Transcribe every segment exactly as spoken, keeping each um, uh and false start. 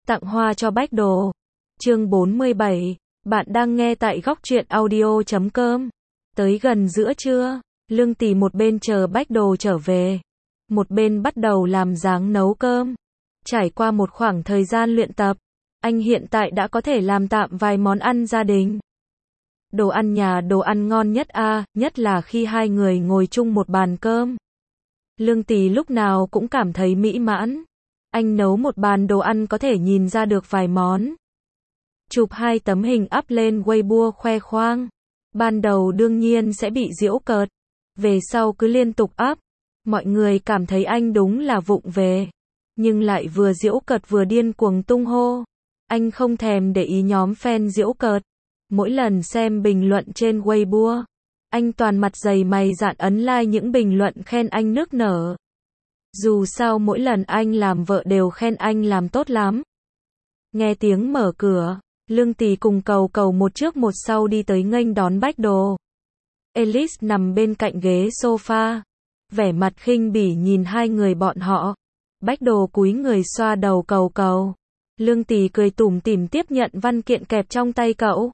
Tặng hoa cho Bách Đồ. Chương bốn mươi bảy. Bạn đang nghe tại góc truyện audio chấm com. Tới gần giữa trưa, Lương Tỷ một bên chờ Bách Đồ trở về, một bên bắt đầu làm dáng nấu cơm. Trải qua một khoảng thời gian luyện tập, anh hiện tại đã có thể làm tạm vài món ăn gia đình. Đồ ăn nhà đồ ăn ngon nhất a, à, nhất là khi hai người ngồi chung một bàn cơm. Lương Tỷ lúc nào cũng cảm thấy mỹ mãn. Anh nấu một bàn đồ ăn có thể nhìn ra được vài món. Chụp hai tấm hình up lên Weibo khoe khoang. Ban đầu đương nhiên sẽ bị giễu cợt, về sau cứ liên tục up. Mọi người cảm thấy anh đúng là vụng về, nhưng lại vừa giễu cợt vừa điên cuồng tung hô. Anh không thèm để ý nhóm fan giễu cợt. Mỗi lần xem bình luận trên Weibo, anh toàn mặt dày mày dạn ấn like những bình luận khen anh nức nở. Dù sao mỗi lần anh làm vợ đều khen anh làm tốt lắm. Nghe tiếng mở cửa, Lương Tỷ cùng Cầu Cầu một trước một sau đi tới nghênh đón Bách Đồ. Alice nằm bên cạnh ghế sofa, vẻ mặt khinh bỉ nhìn hai người bọn họ. Bách Đồ cúi người xoa đầu Cầu Cầu. Lương Tỷ cười tủm tỉm tiếp nhận văn kiện kẹp trong tay cậu.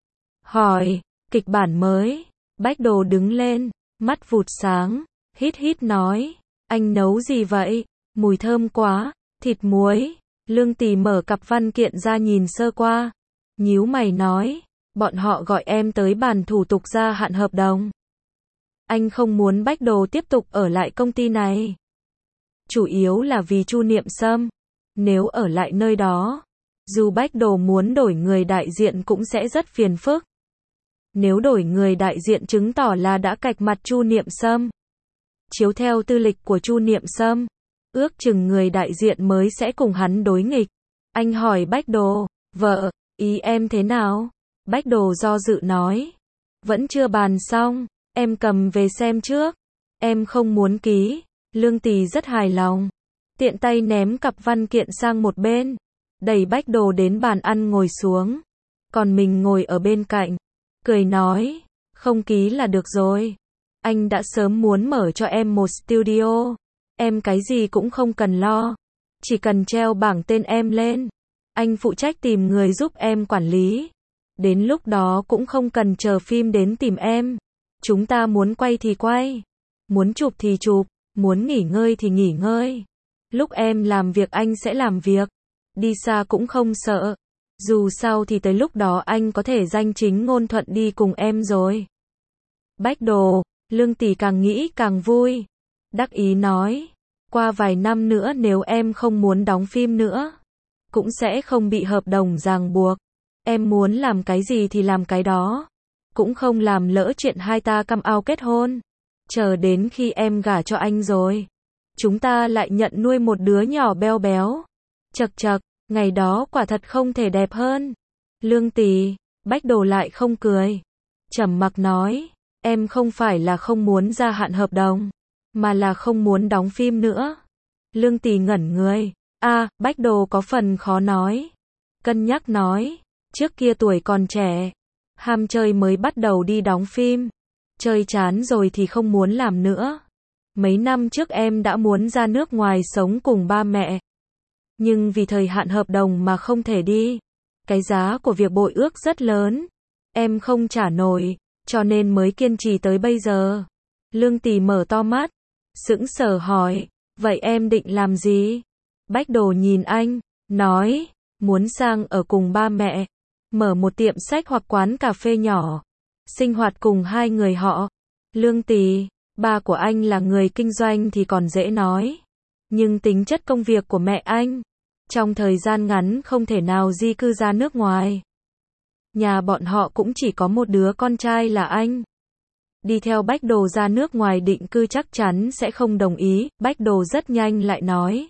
Hỏi, kịch bản mới. Bách Đồ đứng lên, mắt vụt sáng, hít hít nói, anh nấu gì vậy? Mùi thơm quá, thịt muối. Lương Tỷ mở cặp văn kiện ra nhìn sơ qua, nhíu mày nói, bọn họ gọi em tới bàn thủ tục gia hạn hợp đồng. Anh không muốn Bách Đồ tiếp tục ở lại công ty này. Chủ yếu là vì Chu Niệm Sâm. Nếu ở lại nơi đó, dù Bách Đồ muốn đổi người đại diện cũng sẽ rất phiền phức. Nếu đổi người đại diện chứng tỏ là đã cạch mặt Chu Niệm Sâm. Chiếu theo tư lịch của Chu Niệm Sâm, ước chừng người đại diện mới sẽ cùng hắn đối nghịch. Anh hỏi Bách Đồ, vợ, ý em thế nào? Bách Đồ do dự nói, vẫn chưa bàn xong, em cầm về xem trước. Em không muốn ký. Lương Tỷ rất hài lòng, tiện tay ném cặp văn kiện sang một bên, đẩy Bách Đồ đến bàn ăn ngồi xuống. Còn mình ngồi ở bên cạnh, cười nói, không ký là được rồi. Anh đã sớm muốn mở cho em một studio. Em cái gì cũng không cần lo, chỉ cần treo bảng tên em lên. Anh phụ trách tìm người giúp em quản lý. Đến lúc đó cũng không cần chờ phim đến tìm em. Chúng ta muốn quay thì quay, muốn chụp thì chụp, muốn nghỉ ngơi thì nghỉ ngơi. Lúc em làm việc anh sẽ làm việc, đi xa cũng không sợ. Dù sao thì tới lúc đó anh có thể danh chính ngôn thuận đi cùng em rồi. Bách Đồ. Lương Tỷ càng nghĩ càng vui, đắc ý nói, qua vài năm nữa nếu em không muốn đóng phim nữa, cũng sẽ không bị hợp đồng ràng buộc. Em muốn làm cái gì thì làm cái đó, cũng không làm lỡ chuyện hai ta come out kết hôn. Chờ đến khi em gả cho anh rồi, chúng ta lại nhận nuôi một đứa nhỏ béo béo. Chật chật, ngày đó quả thật không thể đẹp hơn. Lương Tỷ. Bách Đồ lại không cười, trầm mặc nói, em không phải là không muốn gia hạn hợp đồng, mà là không muốn đóng phim nữa. Lương Tỷ ngẩn người. A, à, Bách Đồ có phần khó nói. Cân nhắc nói, trước kia tuổi còn trẻ, ham chơi mới bắt đầu đi đóng phim. Chơi chán rồi thì không muốn làm nữa. Mấy năm trước em đã muốn ra nước ngoài sống cùng ba mẹ, nhưng vì thời hạn hợp đồng mà không thể đi. Cái giá của việc bội ước rất lớn, em không trả nổi, cho nên mới kiên trì tới bây giờ. Lương Tỷ mở to mắt, sững sờ hỏi, vậy em định làm gì? Bách Đồ nhìn anh, nói, muốn sang ở cùng ba mẹ, mở một tiệm sách hoặc quán cà phê nhỏ, sinh hoạt cùng hai người họ. Lương Tỷ, ba của anh là người kinh doanh thì còn dễ nói, nhưng tính chất công việc của mẹ anh, trong thời gian ngắn không thể nào di cư ra nước ngoài. Nhà bọn họ cũng chỉ có một đứa con trai là anh. Đi theo Bách Đồ ra nước ngoài định cư chắc chắn sẽ không đồng ý. Bách Đồ rất nhanh lại nói,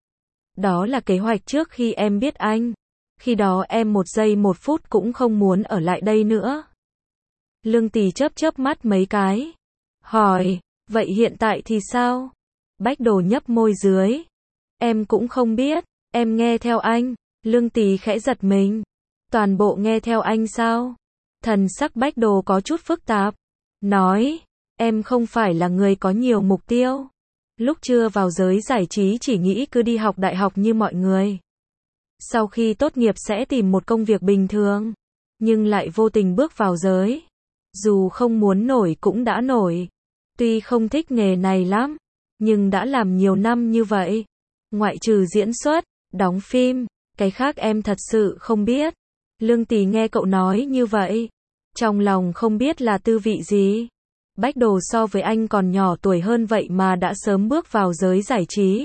đó là kế hoạch trước khi em biết anh. Khi đó em một giây một phút cũng không muốn ở lại đây nữa. Lương Tỷ chớp chớp mắt mấy cái, hỏi, vậy hiện tại thì sao? Bách Đồ nhấp môi dưới, em cũng không biết, em nghe theo anh. Lương Tỷ khẽ giật mình, toàn bộ nghe theo anh sao? Thần sắc Bách Đồ có chút phức tạp, nói, em không phải là người có nhiều mục tiêu. Lúc chưa vào giới giải trí chỉ nghĩ cứ đi học đại học như mọi người. sau khi tốt nghiệp sẽ tìm một công việc bình thường, nhưng lại vô tình bước vào giới. Dù không muốn nổi cũng đã nổi. Tuy không thích nghề này lắm, nhưng đã làm nhiều năm như vậy. Ngoại trừ diễn xuất, đóng phim, cái khác em thật sự không biết. Lương Tý nghe cậu nói như vậy, trong lòng không biết là tư vị gì. Bách Đồ so với anh còn nhỏ tuổi hơn vậy mà đã sớm bước vào giới giải trí,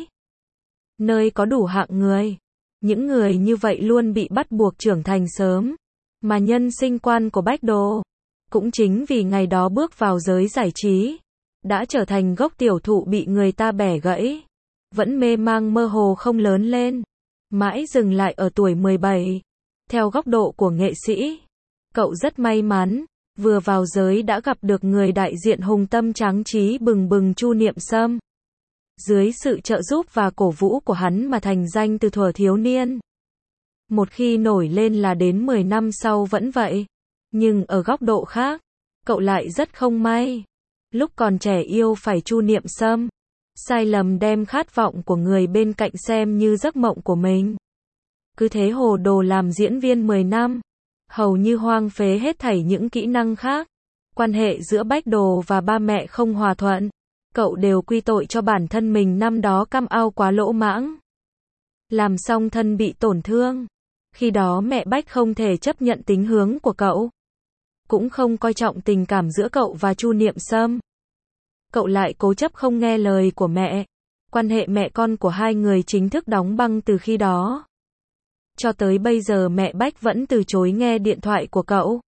nơi có đủ hạng người. Những người như vậy luôn bị bắt buộc trưởng thành sớm. Mà nhân sinh quan của Bách Đồ, cũng chính vì ngày đó bước vào giới giải trí, đã trở thành gốc tiểu thụ bị người ta bẻ gãy. Vẫn mê mang mơ hồ không lớn lên, mãi dừng lại ở tuổi mười bảy. Theo góc độ của nghệ sĩ, cậu rất may mắn, vừa vào giới đã gặp được người đại diện hùng tâm tráng trí bừng bừng Chu Niệm Sâm. Dưới sự trợ giúp và cổ vũ của hắn mà thành danh từ thuở thiếu niên. Một khi nổi lên là đến mười năm sau vẫn vậy. Nhưng ở góc độ khác, cậu lại rất không may. Lúc còn trẻ yêu phải Chu Niệm Sâm, sai lầm đem khát vọng của người bên cạnh xem như giấc mộng của mình. Cứ thế hồ đồ làm diễn viên mười năm, hầu như hoang phế hết thảy những kỹ năng khác. Quan hệ giữa Bách Đồ và ba mẹ không hòa thuận, cậu đều quy tội cho bản thân mình năm đó cam ao quá lỗ mãng. Làm xong thân bị tổn thương. Khi đó mẹ Bách không thể chấp nhận tính hướng của cậu, cũng không coi trọng tình cảm giữa cậu và Chu Niệm Sâm. Cậu lại cố chấp không nghe lời của mẹ. Quan hệ mẹ con của hai người chính thức đóng băng từ khi đó. Cho tới bây giờ mẹ Bách vẫn từ chối nghe điện thoại của cậu.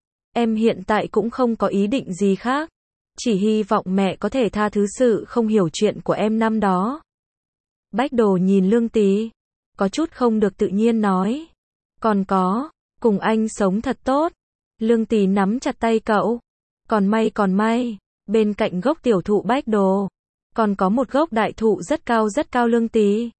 Em hiện tại cũng không có ý định gì khác, chỉ hy vọng mẹ có thể tha thứ sự không hiểu chuyện của em năm đó. Bách Đồ nhìn Lương Tý, có chút không được tự nhiên nói. Còn có, cùng anh sống thật tốt. Lương Tý nắm chặt tay cậu. Còn may còn may, bên cạnh gốc tiểu thụ Bách Đồ, còn có một gốc đại thụ rất cao rất cao Lương Tý.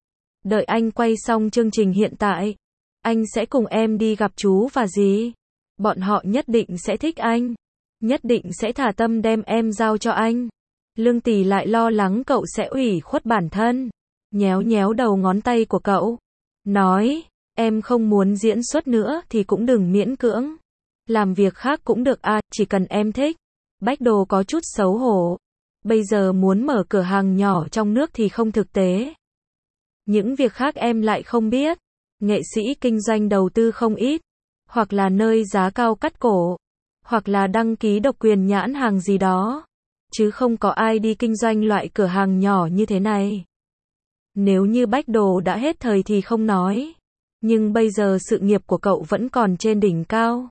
Đợi anh quay xong chương trình hiện tại, anh sẽ cùng em đi gặp chú và dì. Bọn họ nhất định sẽ thích anh, nhất định sẽ thả tâm đem em giao cho anh. Lương Tý lại lo lắng cậu sẽ ủy khuất bản thân, nhéo nhéo đầu ngón tay của cậu, nói, em không muốn diễn xuất nữa thì cũng đừng miễn cưỡng. Làm việc khác cũng được à, chỉ cần em thích. Bách Đồ có chút xấu hổ. Bây giờ muốn mở cửa hàng nhỏ trong nước thì không thực tế. Những việc khác em lại không biết. Nghệ sĩ kinh doanh đầu tư không ít, hoặc là nơi giá cao cắt cổ, hoặc là đăng ký độc quyền nhãn hàng gì đó, chứ không có ai đi kinh doanh loại cửa hàng nhỏ như thế này. Nếu như Bách Đồ đã hết thời thì không nói, nhưng bây giờ sự nghiệp của cậu vẫn còn trên đỉnh cao.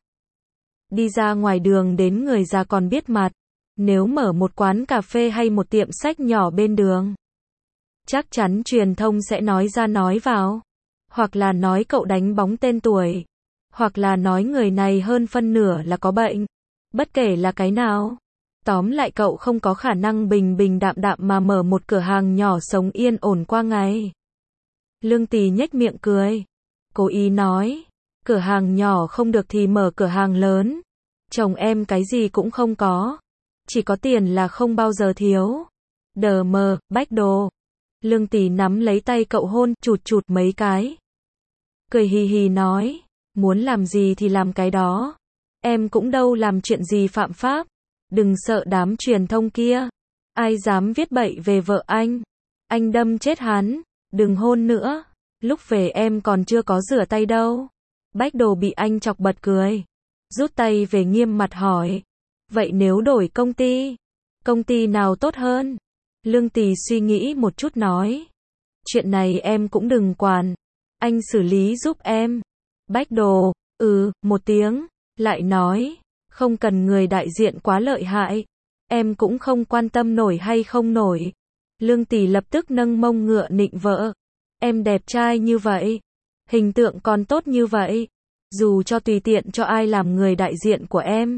Đi ra ngoài đường đến người già còn biết mặt. Nếu mở một quán cà phê hay một tiệm sách nhỏ bên đường, chắc chắn truyền thông sẽ nói ra nói vào. Hoặc là nói cậu đánh bóng tên tuổi, hoặc là nói người này hơn phân nửa là có bệnh. Bất kể là cái nào, tóm lại cậu không có khả năng bình bình đạm đạm mà mở một cửa hàng nhỏ sống yên ổn qua ngày. Lương Tý nhếch miệng cười, cố ý nói, cửa hàng nhỏ không được thì mở cửa hàng lớn. Chồng em cái gì cũng không có, chỉ có tiền là không bao giờ thiếu. Đờ mờ, Bách Đồ. Lương Tý nắm lấy tay cậu hôn chụt chụt mấy cái, cười hì hì nói, muốn làm gì thì làm cái đó. Em cũng đâu làm chuyện gì phạm pháp. Đừng sợ đám truyền thông kia, ai dám viết bậy về vợ anh, anh đâm chết hắn. Đừng hôn nữa, lúc về em còn chưa có rửa tay đâu. Bách Đồ bị anh chọc bật cười, rút tay về nghiêm mặt hỏi, vậy nếu đổi công ty, công ty nào tốt hơn? Lương Tý suy nghĩ một chút nói, chuyện này em cũng đừng quản, anh xử lý giúp em. Bách Đồ, ừ, một tiếng, lại nói, không cần người đại diện quá lợi hại, em cũng không quan tâm nổi hay không nổi. Lương Tý lập tức nâng mông ngựa nịnh vợ, em đẹp trai như vậy, hình tượng còn tốt như vậy, dù cho tùy tiện cho ai làm người đại diện của em,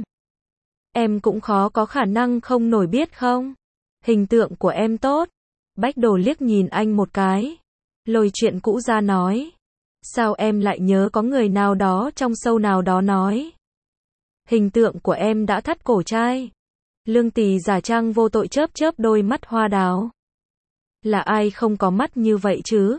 em cũng khó có khả năng không nổi biết không? Hình tượng của em tốt. Bách Đồ liếc nhìn anh một cái, lôi chuyện cũ ra nói, sao em lại nhớ có người nào đó trong show nào đó nói, hình tượng của em đã thắt cổ trai. Lương Tý giả trang vô tội chớp chớp đôi mắt hoa đào. Là ai không có mắt như vậy chứ?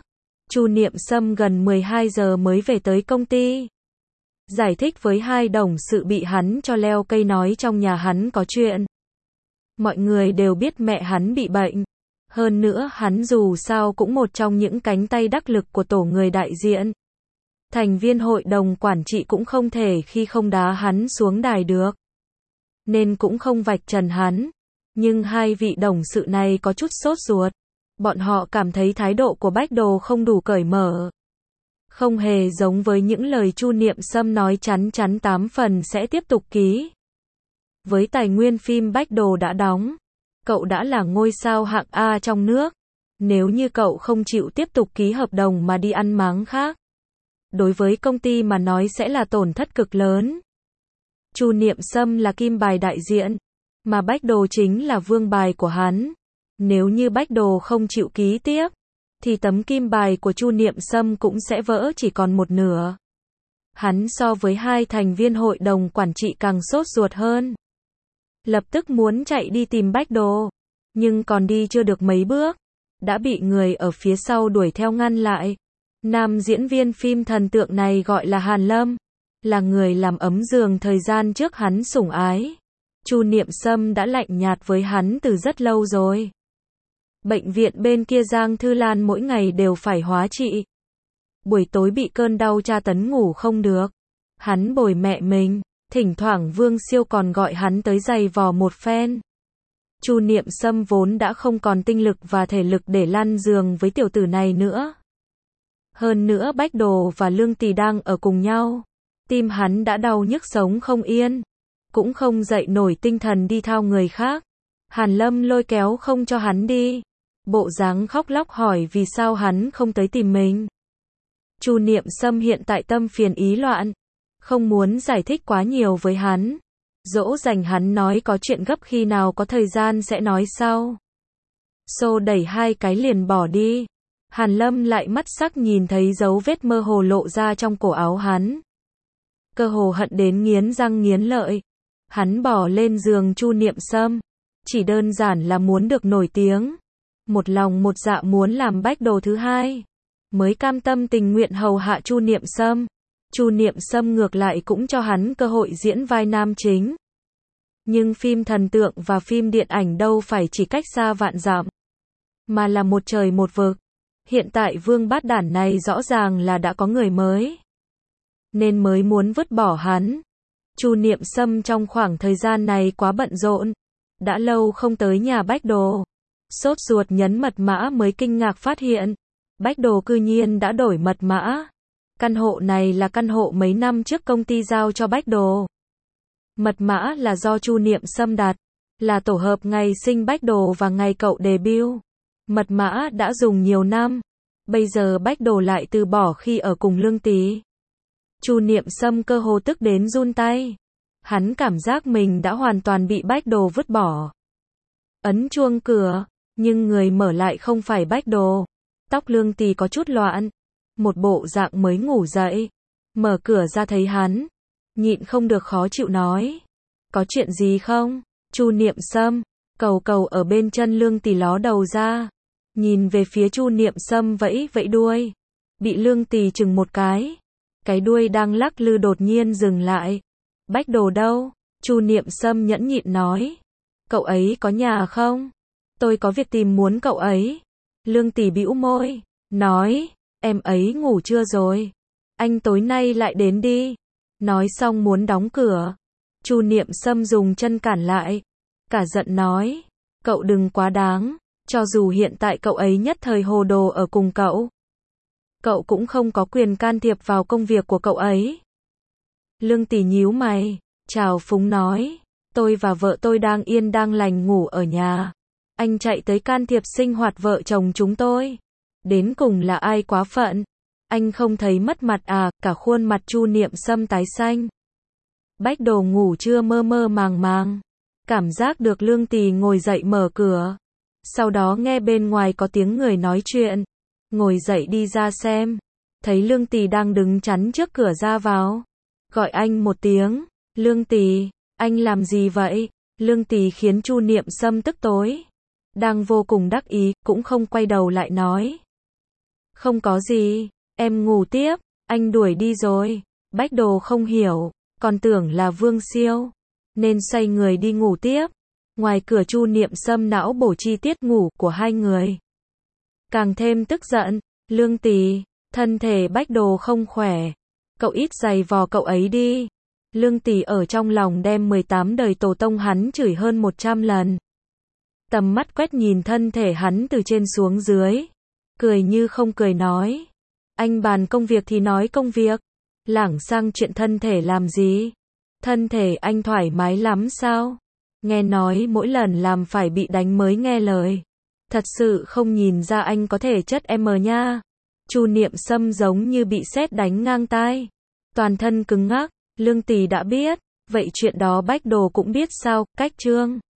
Chu Niệm Sâm gần mười hai giờ mới về tới công ty. Giải thích với hai đồng sự bị hắn cho leo cây nói trong nhà hắn có chuyện. Mọi người đều biết mẹ hắn bị bệnh. Hơn nữa hắn dù sao cũng một trong những cánh tay đắc lực của tổ người đại diện. Thành viên hội đồng quản trị cũng không thể khi không đá hắn xuống đài được. Nên cũng không vạch trần hắn. Nhưng hai vị đồng sự này có chút sốt ruột. Bọn họ cảm thấy thái độ của Bách Đồ không đủ cởi mở. Không hề giống với những lời Chu Niệm Sâm nói chắn chắn tám phần sẽ tiếp tục ký. Với tài nguyên phim Bách Đồ đã đóng, cậu đã là ngôi sao hạng A trong nước. Nếu như cậu không chịu tiếp tục ký hợp đồng mà đi ăn máng khác, đối với công ty mà nói sẽ là tổn thất cực lớn. Chu Niệm Sâm là kim bài đại diện, mà Bách Đồ chính là vương bài của hắn. Nếu như Bách Đồ không chịu ký tiếp, thì tấm kim bài của Chu Niệm Sâm cũng sẽ vỡ chỉ còn một nửa. Hắn so với hai thành viên hội đồng quản trị càng sốt ruột hơn. Lập tức muốn chạy đi tìm Bách Đồ, nhưng còn đi chưa được mấy bước, đã bị người ở phía sau đuổi theo ngăn lại. Nam diễn viên phim thần tượng này gọi là Hàn Lâm, là người làm ấm giường thời gian trước hắn sủng ái. Chu Niệm Sâm đã lạnh nhạt với hắn từ rất lâu rồi. Bệnh viện bên kia Giang Thư Lan mỗi ngày đều phải hóa trị. Buổi tối bị cơn đau tra tấn ngủ không được. Hắn bồi mẹ mình, thỉnh thoảng Vương Siêu còn gọi hắn tới giày vò một phen. Chu Niệm Sâm vốn đã không còn tinh lực và thể lực để lăn giường với tiểu tử này nữa. Hơn nữa Bách Đồ và Lương Tì đang ở cùng nhau. Tim hắn đã đau nhức sống không yên. Cũng không dậy nổi tinh thần đi thao người khác. Hàn Lâm lôi kéo không cho hắn đi. Bộ dáng khóc lóc hỏi vì sao hắn không tới tìm mình. Chu Niệm Sâm hiện tại tâm phiền ý loạn. Không muốn giải thích quá nhiều với hắn. Dỗ dành hắn nói có chuyện gấp khi nào có thời gian sẽ nói sau. Xô đẩy hai cái liền bỏ đi. Hàn Lâm lại mắt sắc nhìn thấy dấu vết mơ hồ lộ ra trong cổ áo hắn. Cơ hồ hận đến nghiến răng nghiến lợi. Hắn bỏ lên giường Chu Niệm Sâm. Chỉ đơn giản là muốn được nổi tiếng. Một lòng một dạ muốn làm Bách Đồ thứ hai. Mới cam tâm tình nguyện hầu hạ Chu Niệm Sâm. Chu Niệm Sâm ngược lại cũng cho hắn cơ hội diễn vai nam chính. Nhưng phim thần tượng và phim điện ảnh đâu phải chỉ cách xa vạn dặm, mà là một trời một vực. Hiện tại Vương Bát Đản này rõ ràng là đã có người mới, nên mới muốn vứt bỏ hắn. Chu Niệm Sâm trong khoảng thời gian này quá bận rộn, đã lâu không tới nhà Bách Đồ. Sốt ruột nhấn mật mã mới kinh ngạc phát hiện, Bách Đồ cư nhiên đã đổi mật mã. Căn hộ này là căn hộ mấy năm trước công ty giao cho Bách Đồ. Mật mã là do Chu Niệm Sâm đặt, là tổ hợp ngày sinh Bách Đồ và ngày cậu debut. Mật mã đã dùng nhiều năm, bây giờ Bách Đồ lại từ bỏ khi ở cùng Lương Tý. Chu Niệm Sâm cơ hồ tức đến run tay. Hắn cảm giác mình đã hoàn toàn bị Bách Đồ vứt bỏ. Ấn chuông cửa, nhưng người mở lại không phải Bách Đồ. Tóc Lương Tý có chút loạn, một bộ dạng mới ngủ dậy. Mở cửa ra thấy hắn, nhịn không được khó chịu nói. Có chuyện gì không? Chu Niệm Sâm, cầu cầu ở bên chân Lương Tý ló đầu ra. Nhìn về phía Chu Niệm Sâm vẫy vẫy đuôi. Bị Lương Tý chừng một cái. Cái đuôi đang lắc lư đột nhiên dừng lại. Bách Đồ đâu? Chu Niệm Sâm nhẫn nhịn nói. Cậu ấy có nhà không? Tôi có việc tìm muốn cậu ấy. Lương Tý bĩu môi, nói, em ấy ngủ chưa rồi? Anh tối nay lại đến đi. Nói xong muốn đóng cửa. Chu Niệm Sâm dùng chân cản lại. Cả giận nói, cậu đừng quá đáng. Cho dù hiện tại cậu ấy nhất thời hồ đồ ở cùng cậu, cậu cũng không có quyền can thiệp vào công việc của cậu ấy. Lương Tý nhíu mày, trào phúng nói, tôi và vợ tôi đang yên đang lành ngủ ở nhà. Anh chạy tới can thiệp sinh hoạt vợ chồng chúng tôi. Đến cùng là ai quá phận? Anh không thấy mất mặt à? Cả khuôn mặt Chu Niệm Sâm tái xanh. Bách Đồ ngủ chưa mơ mơ màng màng. Cảm giác được Lương Tý ngồi dậy mở cửa. Sau đó nghe bên ngoài có tiếng người nói chuyện. Ngồi dậy đi ra xem. Thấy Lương Tý đang đứng chắn trước cửa ra vào. Gọi anh một tiếng. Lương Tý, anh làm gì vậy? Lương Tý khiến Chu Niệm Sâm tức tối. Đang vô cùng đắc ý, cũng không quay đầu lại nói. Không có gì, em ngủ tiếp, anh đuổi đi rồi. Bách Đồ không hiểu, còn tưởng là Vương Siêu, nên xoay người đi ngủ tiếp. Ngoài cửa Chu Niệm Sâm não bổ chi tiết ngủ của hai người. Càng thêm tức giận, Lương Tỷ, thân thể Bách Đồ không khỏe, cậu ít giày vò cậu ấy đi. Lương Tỷ ở trong lòng đem mười tám đời tổ tông hắn chửi hơn một trăm lần. Tầm mắt quét nhìn thân thể hắn từ trên xuống dưới, cười như không cười nói. Anh bàn công việc thì nói công việc, lảng sang chuyện thân thể làm gì? Thân thể anh thoải mái lắm sao? Nghe nói mỗi lần làm phải bị đánh mới nghe lời. Thật sự không nhìn ra anh có thể chất em nha. Chu Niệm Sâm giống như bị sét đánh ngang tai, toàn thân cứng ngắc. Lương Tỷ đã biết, vậy chuyện đó Bách Đồ cũng biết sao? Cách chương